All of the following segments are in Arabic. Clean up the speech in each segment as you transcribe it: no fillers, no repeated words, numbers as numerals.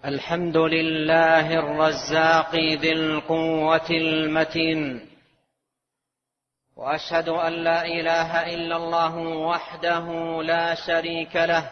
الحمد لله الرزاق ذي القوة المتين، وأشهد أن لا إله إلا الله وحده لا شريك له،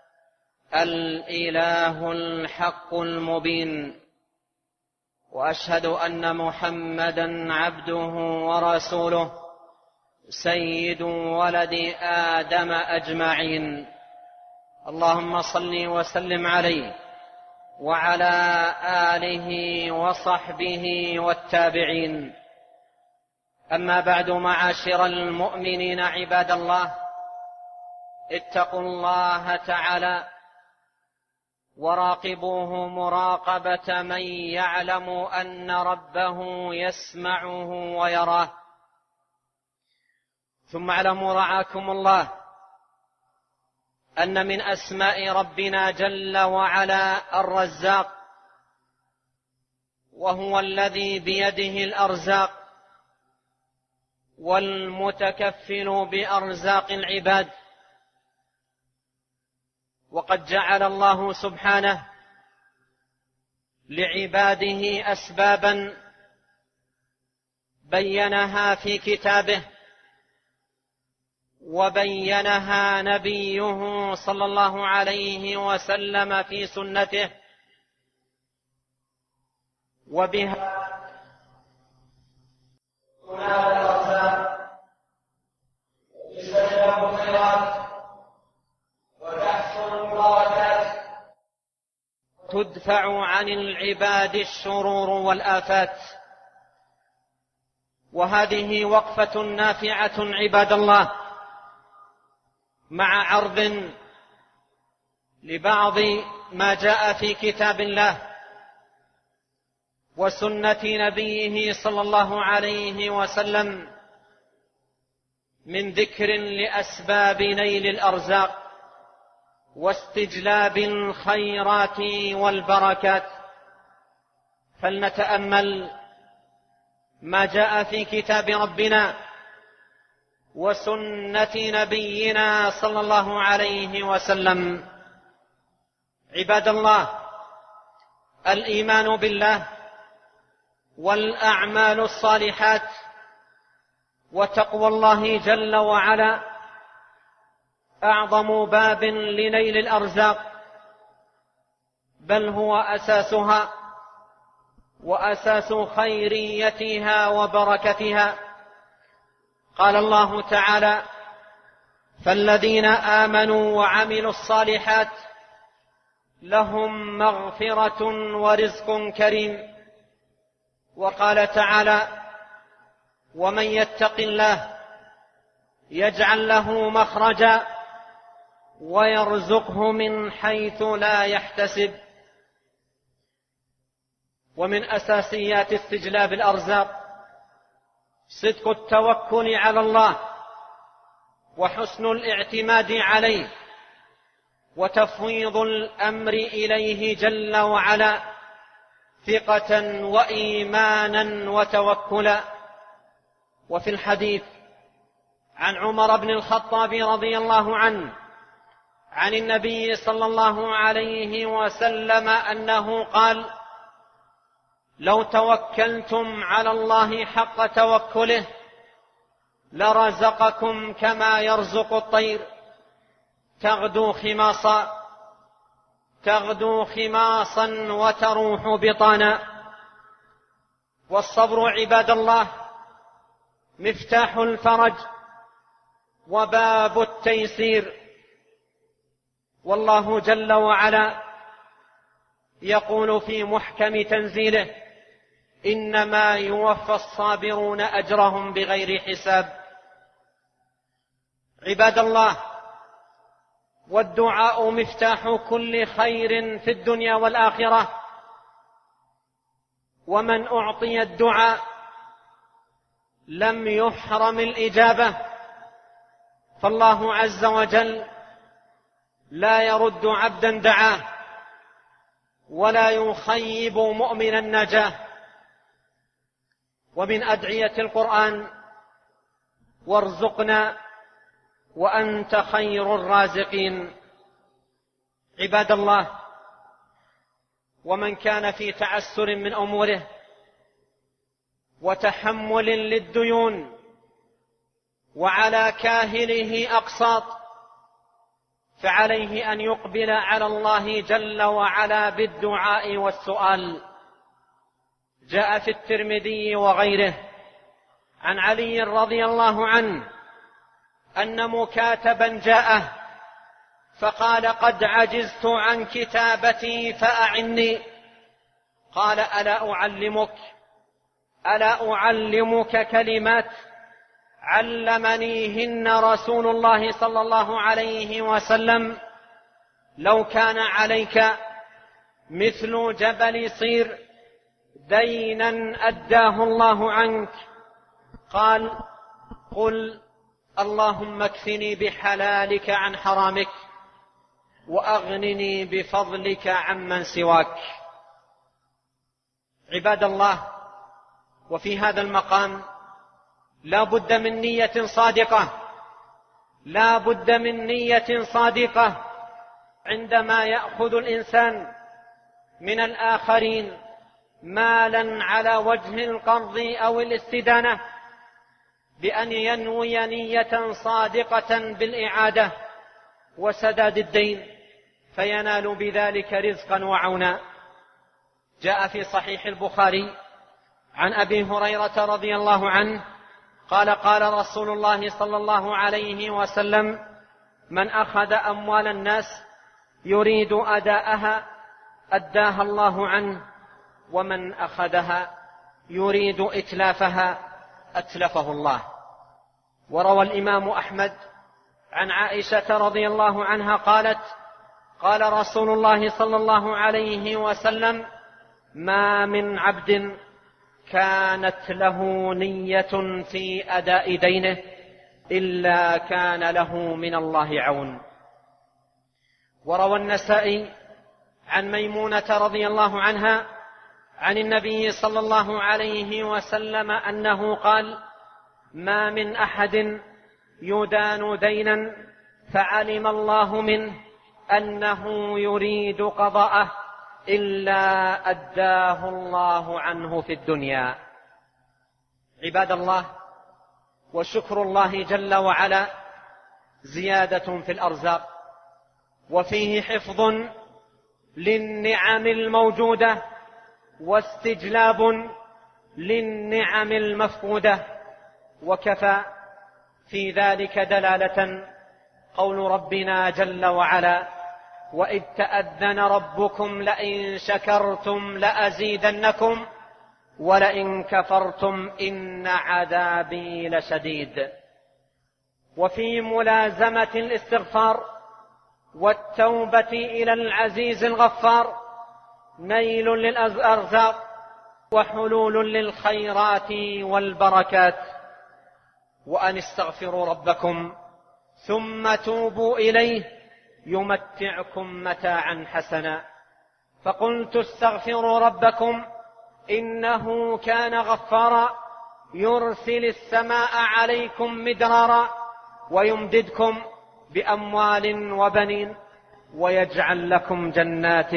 الإله الحق المبين. وأشهد أن محمدًا عبده ورسوله سيد ولد آدم أجمعين. اللهم صل وسلم عليه وعلى آله وصحبه والتابعين. أما بعد، معاشر المؤمنين عباد الله، اتقوا الله تعالى وراقبوه مراقبة من يعلم أن ربه يسمعه ويراه. ثم اعلموا رعاكم الله أن من أسماء ربنا جل وعلا الرزاق، وهو الذي بيده الأرزاق والمتكفل بأرزاق العباد. وقد جعل الله سبحانه لعباده أسبابا بينها في كتابه، وبينها نبيه صلى الله عليه وسلم في سنته، وبها تنال الأرزاق وتستجاب الخيرات وتحصل البركات، تدفع عن العباد الشرور والآفات. وهذه وقفة نافعة عباد الله، مع عرض لبعض ما جاء في كتاب الله وسنة نبيه صلى الله عليه وسلم من ذكر لأسباب نيل الأرزاق واستجلاب الخيرات والبركات. فلنتأمل ما جاء في كتاب ربنا وسنة نبينا صلى الله عليه وسلم. عباد الله، الإيمان بالله والأعمال الصالحات وتقوى الله جل وعلا أعظم باب لنيل الأرزاق، بل هو أساسها وأساس خيريتها وبركتها. قال الله تعالى: فالذين آمنوا وعملوا الصالحات لهم مغفرة ورزق كريم. وقال تعالى: ومن يتق الله يجعل له مخرجا ويرزقه من حيث لا يحتسب. ومن أساسيات استجلاب الأرزاق صدق التوكل على الله وحسن الاعتماد عليه وتفويض الأمر إليه جل وعلا ثقة وإيمانا وتوكلا. وفي الحديث عن عمر بن الخطاب رضي الله عنه عن النبي صلى الله عليه وسلم أنه قال: لو توكلتم على الله حق توكله لرزقكم كما يرزق الطير تغدو خماصا وتروح بطانا. والصبر عباد الله مفتاح الفرج وباب التيسير. والله جل وعلا يقول في محكم تنزيله: إنما يوفى الصابرون أجرهم بغير حساب. عباد الله، والدعاء مفتاح كل خير في الدنيا والآخرة، ومن أعطي الدعاء لم يحرم الإجابة، فالله عز وجل لا يرد عبدا دعاه ولا يخيب مؤمنا نجاه. ومن أدعية القرآن: وارزقنا وأنت خير الرازقين. عباد الله، ومن كان في تعسر من أموره وتحمل للديون وعلى كاهله أقساط، فعليه أن يقبل على الله جل وعلا بالدعاء والسؤال. جاء في الترمذي وغيره عن علي رضي الله عنه أن مكاتبا جاءه فقال: قد عجزت عن كتابتي فأعني. قال: ألا أعلمك كلمات علمنيهن رسول الله صلى الله عليه وسلم، لو كان عليك مثل جبل صير دينا أداه الله عنك. قال: قل اللهم اكفني بحلالك عن حرامك وأغنني بفضلك عمن سواك. عباد الله، وفي هذا المقام لا بد من نية صادقة، لا بد من نية صادقة عندما يأخذ الإنسان من الآخرين مالا على وجه القرض أو الاستدانة، بأن ينوي نية صادقة بالإعادة وسداد الدين، فينال بذلك رزقا وعونا. جاء في صحيح البخاري عن أبي هريرة رضي الله عنه قال: قال رسول الله صلى الله عليه وسلم: من أخذ أموال الناس يريد أداءها أداها الله عنه، ومن أخذها يريد إتلافها أتلفه الله. وروى الإمام أحمد عن عائشة رضي الله عنها قالت: قال رسول الله صلى الله عليه وسلم: ما من عبد كانت له نية في أداء دينه إلا كان له من الله عون. وروى النسائي عن ميمونة رضي الله عنها عن النبي صلى الله عليه وسلم أنه قال: ما من أحد يدان دينا فعلم الله منه أنه يريد قضاءه إلا أداه الله عنه في الدنيا. عباد الله، وشكر الله جل وعلا زيادة في الأرزاق، وفيه حفظ للنعم الموجودة واستجلاب للنعم المفقودة. وكفى في ذلك دلالة قول ربنا جل وعلا: وإذ تأذن ربكم لئن شكرتم لأزيدنكم ولئن كفرتم إن عذابي لشديد. وفي ملازمة الاستغفار والتوبة إلى العزيز الغفار نيل للأرزاق وحلول للخيرات والبركات. وأن استغفروا ربكم ثم توبوا إليه يمتعكم متاعا حسنا. فقلت: استغفروا ربكم إنه كان غفارا يرسل السماء عليكم مدرارا ويمددكم بأموال وبنين ويجعل لكم جنات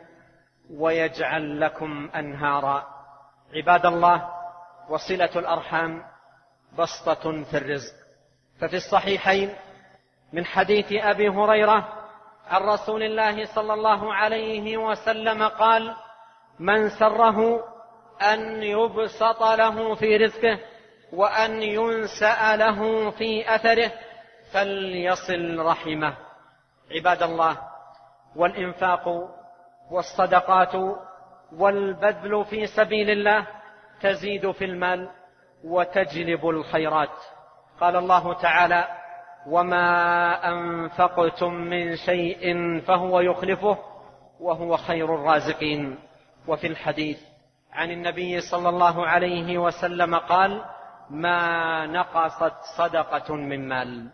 ويجعل لكم أنهارا. عباد الله، وصلة الأرحام بسطة في الرزق. ففي الصحيحين من حديث أبي هريرة عن رسول الله صلى الله عليه وسلم قال: من سره أن يبسط له في رزقه وأن ينسأ له في أثره فليصل رحمه. عباد الله، والإنفاق والصدقات والبذل في سبيل الله تزيد في المال وتجلب الخيرات. قال الله تعالى: وما أنفقتم من شيء فهو يخلفه وهو خير الرازقين. وفي الحديث عن النبي صلى الله عليه وسلم قال: ما نقصت صدقة من مال.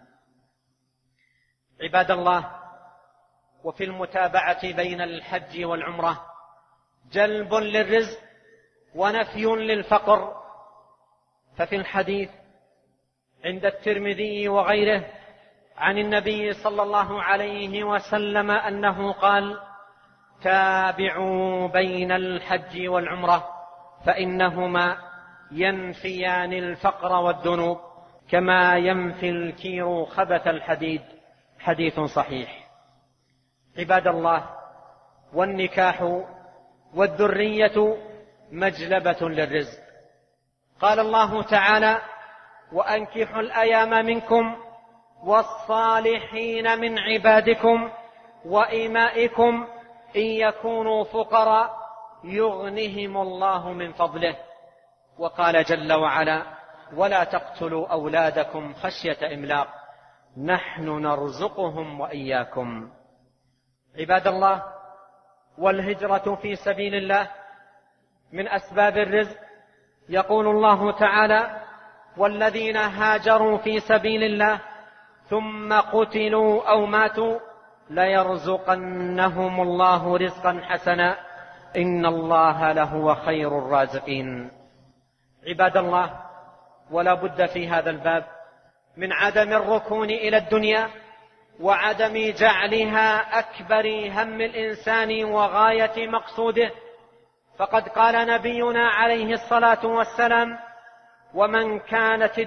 عباد الله، وفي المتابعة بين الحج والعمرة جلب للرزق ونفي للفقر. ففي الحديث عند الترمذي وغيره عن النبي صلى الله عليه وسلم أنه قال: تابعوا بين الحج والعمرة فإنهما ينفيان الفقر والذنوب كما ينفي الكير خبث الحديد. حديث صحيح. عباد الله، والنكاح والذرية مجلبة للرزق. قال الله تعالى: وأنكحوا الأيام منكم والصالحين من عبادكم وإمائكم إن يكونوا فقراء يغنهم الله من فضله. وقال جل وعلا: ولا تقتلوا أولادكم خشية إملاق نحن نرزقهم وإياكم. عباد الله، والهجرة في سبيل الله من أسباب الرزق. يقول الله تعالى: والذين هاجروا في سبيل الله ثم قتلوا أو ماتوا ليرزقنهم الله رزقا حسنا إن الله لهو خير الرازقين. عباد الله، ولا بد في هذا الباب من عدم الركون إلى الدنيا وعدم جعلها أكبر هم الإنسان وغاية مقصوده. فقد قال نبينا عليه الصلاة والسلام: ومن كانت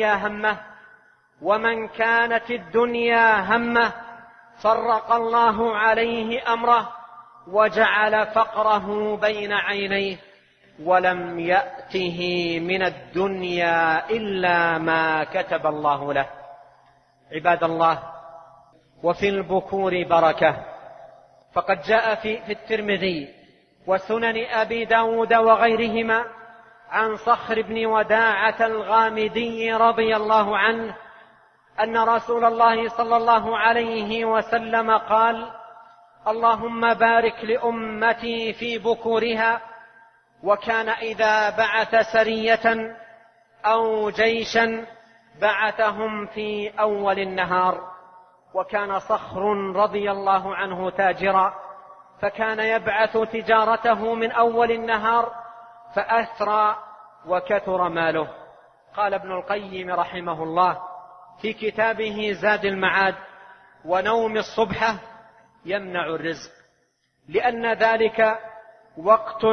الدنيا همه فرق الله عليه أمره وجعل فقره بين عينيه ولم يأته من الدنيا إلا ما كتب الله له. عباد الله، وفي البكور بركة. فقد جاء في الترمذي وسنن أبي داود وغيرهما عن صخر بن وداعة الغامدي رضي الله عنه أن رسول الله صلى الله عليه وسلم قال: اللهم بارك لأمتي في بكورها. وكان إذا بعث سرية أو جيشا بعثهم في أول النهار. وكان صخر رضي الله عنه تاجرا، فكان يبعث تجارته من أول النهار فأثرى وكثر ماله. قال ابن القيم رحمه الله في كتابه زاد المعاد: ونوم الصبحة يمنع الرزق، لأن ذلك وقت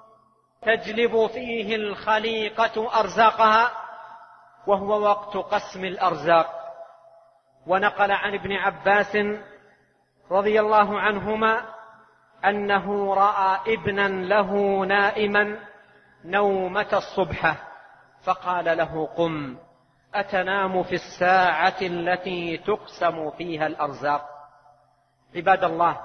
تجلب فيه الخليقة أرزاقها، وهو وقت قسم الأرزاق. ونقل عن ابن عباس رضي الله عنهما أنه رأى ابنا له نائما نومة الصبحة فقال له: قم، أتنام في الساعة التي تقسم فيها الأرزاق؟ عباد الله،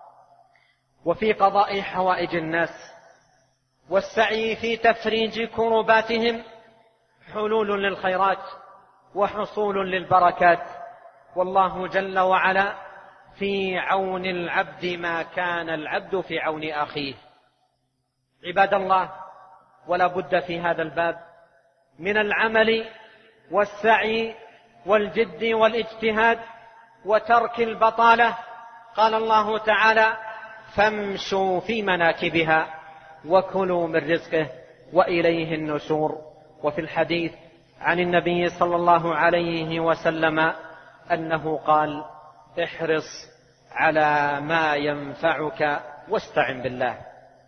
وفي قضاء حوائج الناس والسعي في تفريج كرباتهم حلول للخيرات وحصول للبركات. والله جل وعلا في عون العبد ما كان العبد في عون أخيه. عباد الله، ولا بد في هذا الباب من العمل والسعي والجد والاجتهاد وترك البطالة. قال الله تعالى: فامشوا في مناكبها وكلوا من رزقه وإليه النشور. وفي الحديث عن النبي صلى الله عليه وسلم أنه قال: احرص على ما ينفعك واستعن بالله.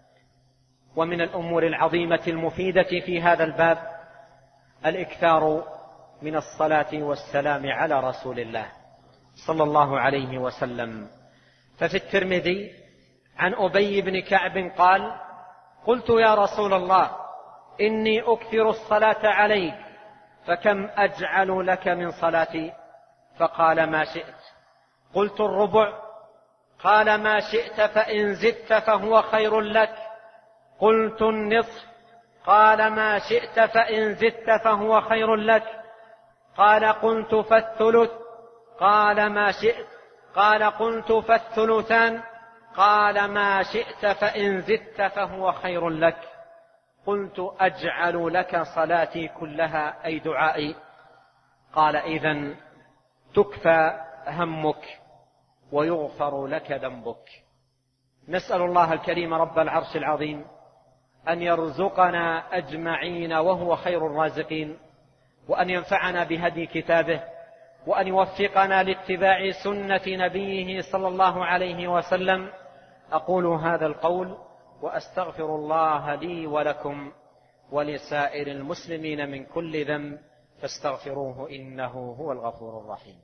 ومن الأمور العظيمة المفيدة في هذا الباب الإكثار من الصلاة والسلام على رسول الله صلى الله عليه وسلم. ففي الترمذي عن أبي بن كعب قال: قلت يا رسول الله إني أكثر الصلاة عليك فكم أجعل لك من صلاتي؟ فقال: ما شئت. قلت: الربع. قال: ما شئت، فإن زدت فهو خير لك. قلت: النصف. قال: ما شئت، فإن زدت فهو خير لك. قال: قلت: فالثلث. قال: ما شئت. قال: قلت: فالثلثان. قال: ما شئت، فإن زدت فهو خير لك. قلت: أجعل لك صلاتي كلها أي دعائي؟ قال: إذن تكفى همك ويغفر لك ذنبك. نسأل الله الكريم رب العرش العظيم أن يرزقنا أجمعين وهو خير الرازقين، وأن ينفعنا بهدي كتابه، وأن يوفقنا لاتباع سنة نبيه صلى الله عليه وسلم، أقول هذا القول وأستغفر الله لي ولكم ولسائر المسلمين من كل ذنب فاستغفروه إنه هو الغفور الرحيم.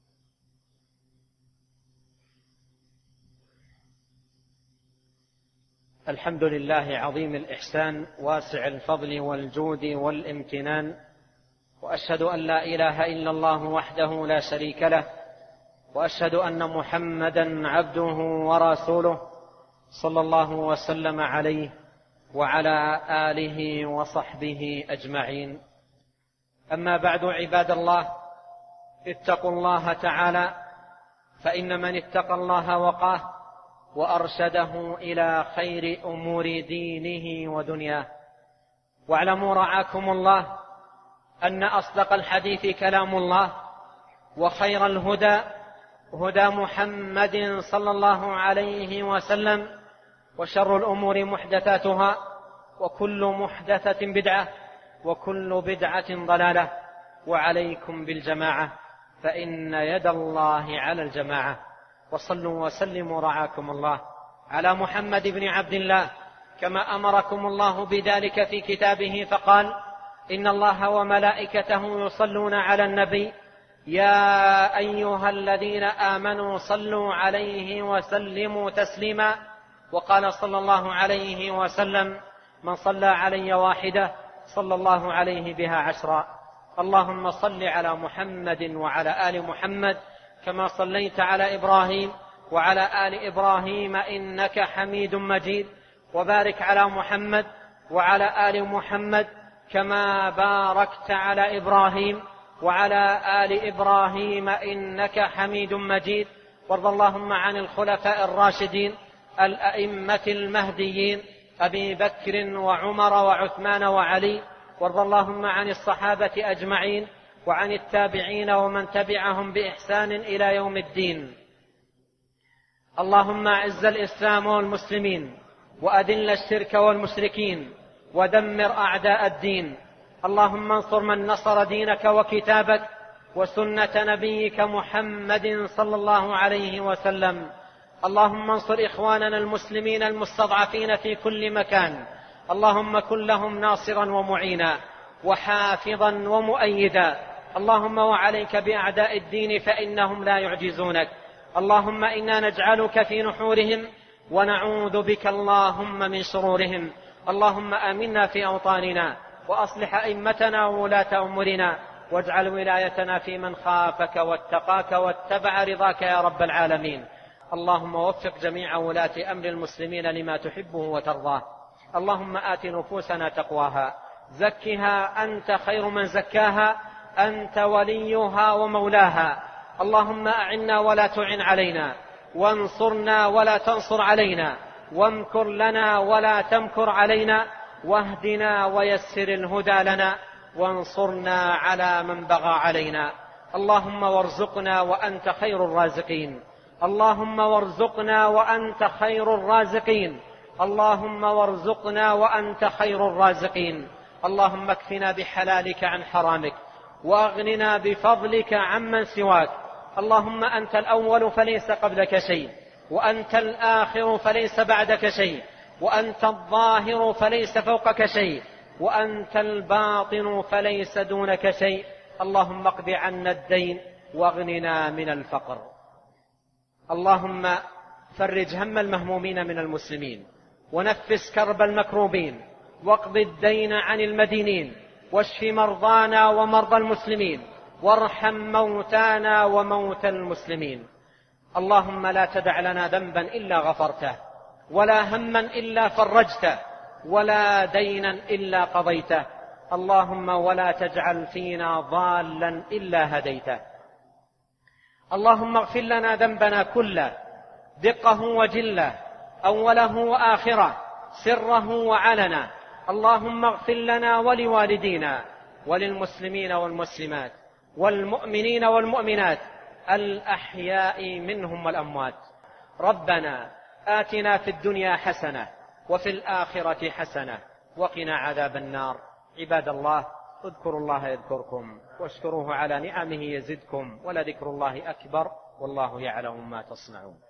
الحمد لله عظيم الإحسان واسع الفضل والجود والامتنان، وأشهد أن لا إله إلا الله وحده لا شريك له، وأشهد أن محمدا عبده ورسوله صلى الله وسلم عليه وعلى آله وصحبه أجمعين. أما بعد، عباد الله، اتقوا الله تعالى، فإن من اتقى الله وقاه وأرشده إلى خير أمور دينه ودنياه. واعلموا رعاكم الله أن أصدق الحديث كلام الله، وخير الهدى هدى محمد صلى الله عليه وسلم، وشر الأمور محدثاتها، وكل محدثة بدعة، وكل بدعة ضلالة. وعليكم بالجماعة، فإن يد الله على الجماعة. وصلوا وسلموا رعاكم الله على محمد بن عبد الله كما أمركم الله بذلك في كتابه، فقال: إن الله وملائكته يصلون على النبي يا أيها الذين آمنوا صلوا عليه وسلموا تسليما. وقال صلى الله عليه وسلم: من صلى علي واحدة صلى الله عليه بها 10. اللهم صل على محمد وعلى آل محمد كما صليت على إبراهيم وعلى آل إبراهيم إنك حميد مجيد، وبارك على محمد وعلى آل محمد كما باركت على إبراهيم وعلى آل إبراهيم إنك حميد مجيد. وارض اللهم عن الخلفاء الراشدين الأئمة المهديين أبي بكر وعمر وعثمان وعلي. وارض اللهم عن الصحابة أجمعين وعن التابعين ومن تبعهم بإحسان إلى يوم الدين. اللهم أعز الإسلام والمسلمين، وأذل الشرك والمشركين، ودمر أعداء الدين. اللهم انصر من نصر دينك وكتابك وسنة نبيك محمد صلى الله عليه وسلم. اللهم انصر إخواننا المسلمين المستضعفين في كل مكان. اللهم كن لهم ناصرا ومعينا وحافظا ومؤيدا. اللهم وعليك بأعداء الدين فإنهم لا يعجزونك. اللهم إنا نجعلك في نحورهم ونعوذ بك اللهم من شرورهم. اللهم آمنا في أوطاننا، وأصلح أئمتنا وولاة أمورنا، واجعل ولايتنا في من خافك واتقاك واتبع رضاك يا رب العالمين. اللهم وفق جميع ولاة أمر المسلمين لما تحبه وترضاه. اللهم آت نفوسنا تقواها، زكها أنت خير من زكاها، أنت وليها ومولاها. اللهم أعنا ولا تعن علينا، وانصرنا ولا تنصر علينا، وامكر لنا ولا تمكر علينا، واهدنا ويسر الهدى لنا، وانصرنا على من بغى علينا. اللهم وارزقنا وأنت خير الرازقين. اللهم وارزقنا وأنت خير الرازقين. اللهم وارزقنا وأنت خير الرازقين. اللهم اكفنا بحلالك عن حرامك، وأغننا بفضلك عمن سواك. اللهم أنت الأول فليس قبلك شيء، وأنت الآخر فليس بعدك شيء، وأنت الظاهر فليس فوقك شيء، وأنت الباطن فليس دونك شيء. اللهم اقض عنا الدين واغننا من الفقر. اللهم فرج هم المهمومين من المسلمين، ونفس كرب المكروبين، واقض الدين عن المدينين، واشف مرضانا ومرضى المسلمين، وارحم موتانا وموتى المسلمين. اللهم لا تدع لنا ذنبا إلا غفرته، ولا هما إلا فرجته، ولا دينا إلا قضيته. اللهم ولا تجعل فينا ضالا إلا هديته. اللهم اغفر لنا ذنبنا كله، دقه وجله، أوله وآخره، سره وعلنا. اللهم اغفر لنا ولوالدينا وللمسلمين والمسلمات والمؤمنين والمؤمنات الأحياء منهم والأموات. ربنا آتنا في الدنيا حسنة وفي الآخرة حسنة وقنا عذاب النار. عباد الله، اذكروا الله يذكركم، واشكروه على نعمه يزدكم، ولذكر الله أكبر، والله يعلم ما تصنعون.